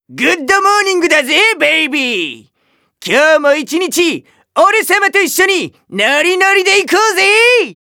グッドモーニングだぜベイビー。今日も一日俺様と一緒にノリノリで行こうぜ。